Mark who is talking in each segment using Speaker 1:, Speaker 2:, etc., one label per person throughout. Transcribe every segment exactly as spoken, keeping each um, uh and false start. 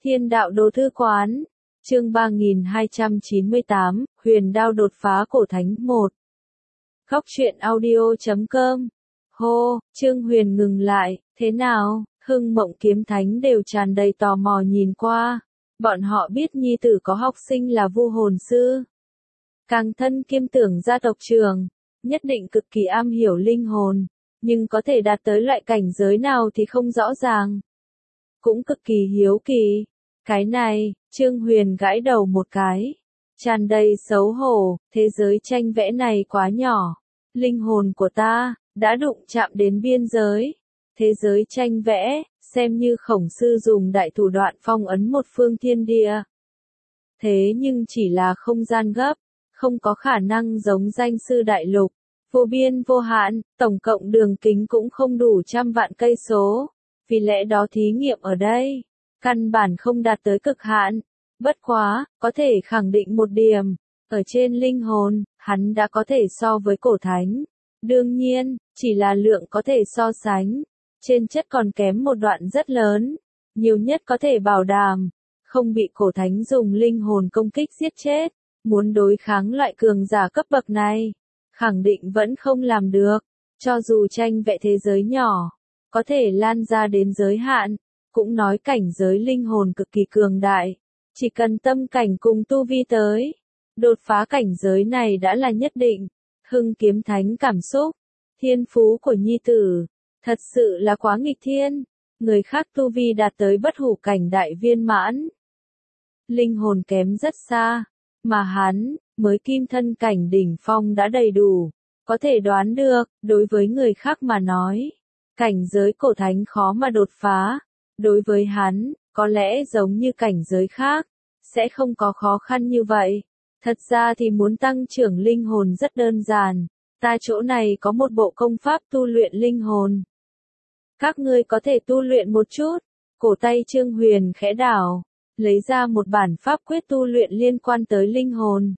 Speaker 1: Thiên đạo đồ thư quán, chương ba nghìn hai trăm chín mươi tám, huyền đao đột phá cổ thánh một. Góc truyện audio chấm com. Hô, Trương Huyền ngừng lại, thế nào? Hưng Mộng Kiếm Thánh đều tràn đầy tò mò nhìn qua. Bọn họ biết nhi tử có học sinh là vu hồn sư. Càng thân kiêm tưởng gia tộc trường, nhất định cực kỳ am hiểu linh hồn, nhưng có thể đạt tới loại cảnh giới nào thì không rõ ràng. Cũng cực kỳ hiếu kỳ. Cái này, Trương Huyền gãi đầu một cái. Tràn đầy xấu hổ, thế giới tranh vẽ này quá nhỏ. Linh hồn của ta, đã đụng chạm đến biên giới. Thế giới tranh vẽ, xem như khổng sư dùng đại thủ đoạn phong ấn một phương thiên địa. Thế nhưng chỉ là không gian gấp, không có khả năng giống danh sư đại lục. Vô biên vô hạn, tổng cộng đường kính cũng không đủ trăm vạn cây số. Vì lẽ đó thí nghiệm ở đây, căn bản không đạt tới cực hạn. Bất quá, có thể khẳng định một điểm, ở trên linh hồn, hắn đã có thể so với cổ thánh. Đương nhiên, chỉ là lượng có thể so sánh. Trên chất còn kém một đoạn rất lớn, nhiều nhất có thể bảo đảm, không bị cổ thánh dùng linh hồn công kích giết chết. Muốn đối kháng loại cường giả cấp bậc này, khẳng định vẫn không làm được. Cho dù tranh vẽ thế giới nhỏ, có thể lan ra đến giới hạn, cũng nói cảnh giới linh hồn cực kỳ cường đại. Chỉ cần tâm cảnh cùng tu vi tới, đột phá cảnh giới này đã là nhất định. Hưng Kiếm Thánh cảm xúc, thiên phú của nhi tử, thật sự là quá nghịch thiên. Người khác tu vi đạt tới bất hủ cảnh đại viên mãn, linh hồn kém rất xa, mà hắn, mới kim thân cảnh đỉnh phong đã đầy đủ. Có thể đoán được, đối với người khác mà nói, cảnh giới cổ thánh khó mà đột phá. Đối với hắn, có lẽ giống như cảnh giới khác, sẽ không có khó khăn như vậy. Thật ra thì muốn tăng trưởng linh hồn rất đơn giản. Ta chỗ này có một bộ công pháp tu luyện linh hồn. Các ngươi có thể tu luyện một chút. Cổ tay Trương Huyền khẽ đảo, lấy ra một bản pháp quyết tu luyện liên quan tới linh hồn.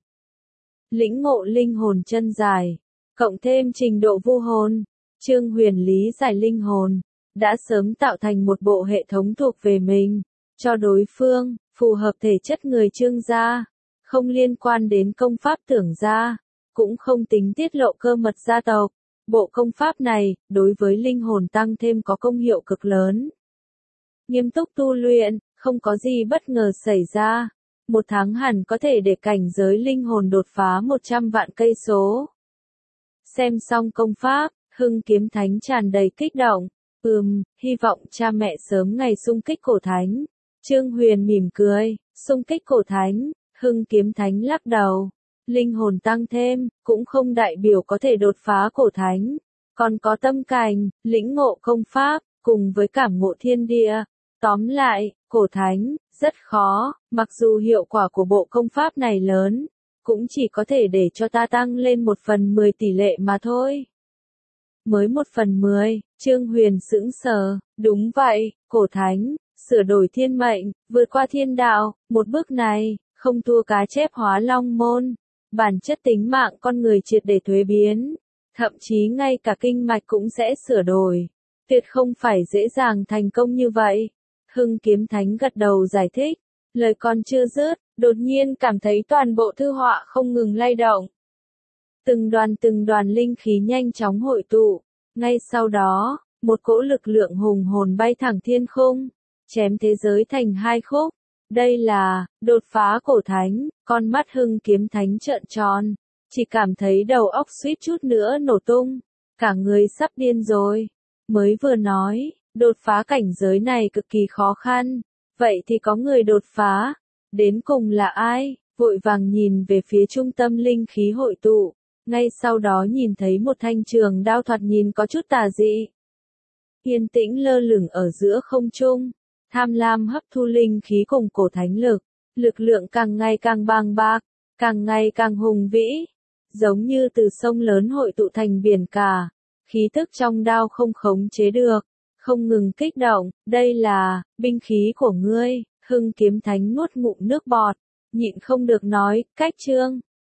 Speaker 1: Lĩnh ngộ linh hồn chân dài, cộng thêm trình độ vu hồn, Trương Huyền lý giải linh hồn, đã sớm tạo thành một bộ hệ thống thuộc về mình, cho đối phương, phù hợp thể chất người Trương gia, không liên quan đến công pháp Tưởng gia, cũng không tính tiết lộ cơ mật gia tộc. Bộ công pháp này, đối với linh hồn tăng thêm có công hiệu cực lớn. Nghiêm túc tu luyện, không có gì bất ngờ xảy ra. Một tháng hẳn có thể để cảnh giới linh hồn đột phá một trăm vạn cây số. Xem xong công pháp, Hưng Kiếm Thánh tràn đầy kích động. Ừm, hy vọng cha mẹ sớm ngày xung kích cổ thánh. Trương Huyền mỉm cười, xung kích cổ thánh, Hưng Kiếm Thánh lắc đầu. Linh hồn tăng thêm, cũng không đại biểu có thể đột phá cổ thánh. Còn có tâm cảnh, lĩnh ngộ công pháp, cùng với cảm ngộ thiên địa. Tóm lại, cổ thánh, rất khó, mặc dù hiệu quả của bộ công pháp này lớn, cũng chỉ có thể để cho ta tăng lên một phần mười tỷ lệ mà thôi. Mới một phần mười, Trương Huyền sững sờ, đúng vậy, cổ thánh, sửa đổi thiên mệnh, vượt qua thiên đạo, một bước này, không thua cá chép hóa long môn. Bản chất tính mạng con người triệt để thuế biến, thậm chí ngay cả kinh mạch cũng sẽ sửa đổi. Tuyệt không phải dễ dàng thành công như vậy. Hưng Kiếm Thánh gật đầu giải thích, lời còn chưa dứt, đột nhiên cảm thấy toàn bộ thư họa không ngừng lay động. Từng đoàn từng đoàn linh khí nhanh chóng hội tụ, ngay sau đó, một cỗ lực lượng hùng hồn bay thẳng thiên khung, chém thế giới thành hai khúc. Đây là, đột phá cổ thánh, con mắt Hưng Kiếm Thánh trợn tròn, chỉ cảm thấy đầu óc suýt chút nữa nổ tung, cả người sắp điên rồi. Mới vừa nói, đột phá cảnh giới này cực kỳ khó khăn, vậy thì có người đột phá, đến cùng là ai? Vội vàng nhìn về phía trung tâm linh khí hội tụ, ngay sau đó nhìn thấy một thanh trường đao thoạt nhìn có chút tà dị. Yên tĩnh lơ lửng ở giữa không trung. Tham lam hấp thu linh khí cùng cổ thánh lực, lực lượng càng ngày càng bàng bạc, càng ngày càng hùng vĩ, giống như từ sông lớn hội tụ thành biển cả, khí tức trong đao không khống chế được, không ngừng kích động. Đây là, binh khí của ngươi. Hưng Kiếm Thánh nuốt ngụm nước bọt, nhịn không được nói, cách Trương